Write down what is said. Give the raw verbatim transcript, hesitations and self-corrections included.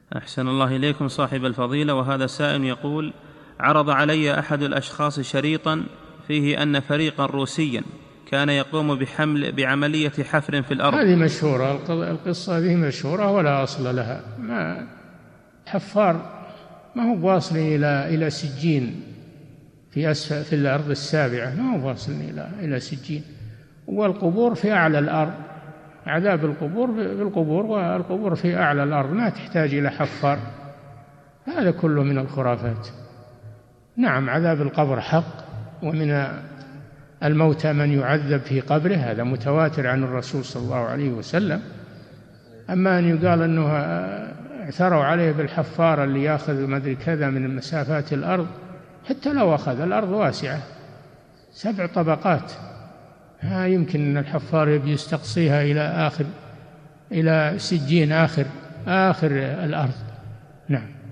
أحسن الله إليكم صاحب الفضيلة. وهذا سائل يقول: عرض علي أحد الأشخاص شريطا فيه أن فريقا روسيا كان يقوم بحمل بعملية حفر في الأرض. هذه مشهورة، القصة هذه مشهورة ولا أصل لها. ما حفار ما هو واصل إلى إلى سجين في أسفل في الأرض السابعة، ما هو واصل إلى إلى سجين. والقبور في أعلى الأرض، عذاب القبور في القبور، والقبور في أعلى الأرض، ما تحتاج إلى حفار. هذا كله من الخرافات. نعم، عذاب القبر حق، ومن الموتى من يعذب في قبره، هذا متواتر عن الرسول صلى الله عليه وسلم. أما أن يقال أنه اعثروا عليه بالحفار اللي يأخذ ما أدري كذا من مسافات الأرض، حتى لو أخذ، الأرض واسعة سبع طبقات، ها يمكن أن الحفار يبي يستقصيها إلى آخر إلى سجين آخر آخر الأرض. نعم.